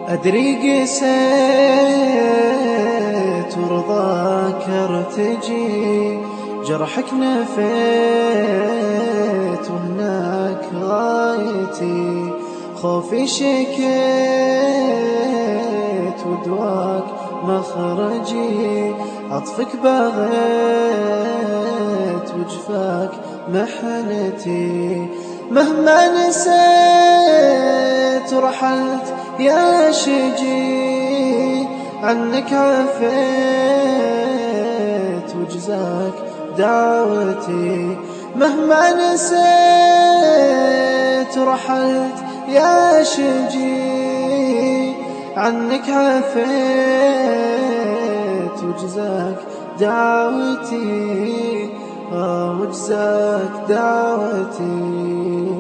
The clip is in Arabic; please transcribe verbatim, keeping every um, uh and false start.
أدري قسيت ورضاك ارتجي، جرحك نفيت وهناك غايتي، خوفي شكيت ودواك مخرجي، عطفك باغيت وجفاك محنتي. مهما نسيت ورحلت يا شجي، عنك عفيت وجزاك دعوتي. مهما نسيت ورحلت يا شجي، عنك عفيت وجزاك دعوتي، آه وجزاك دعوتي.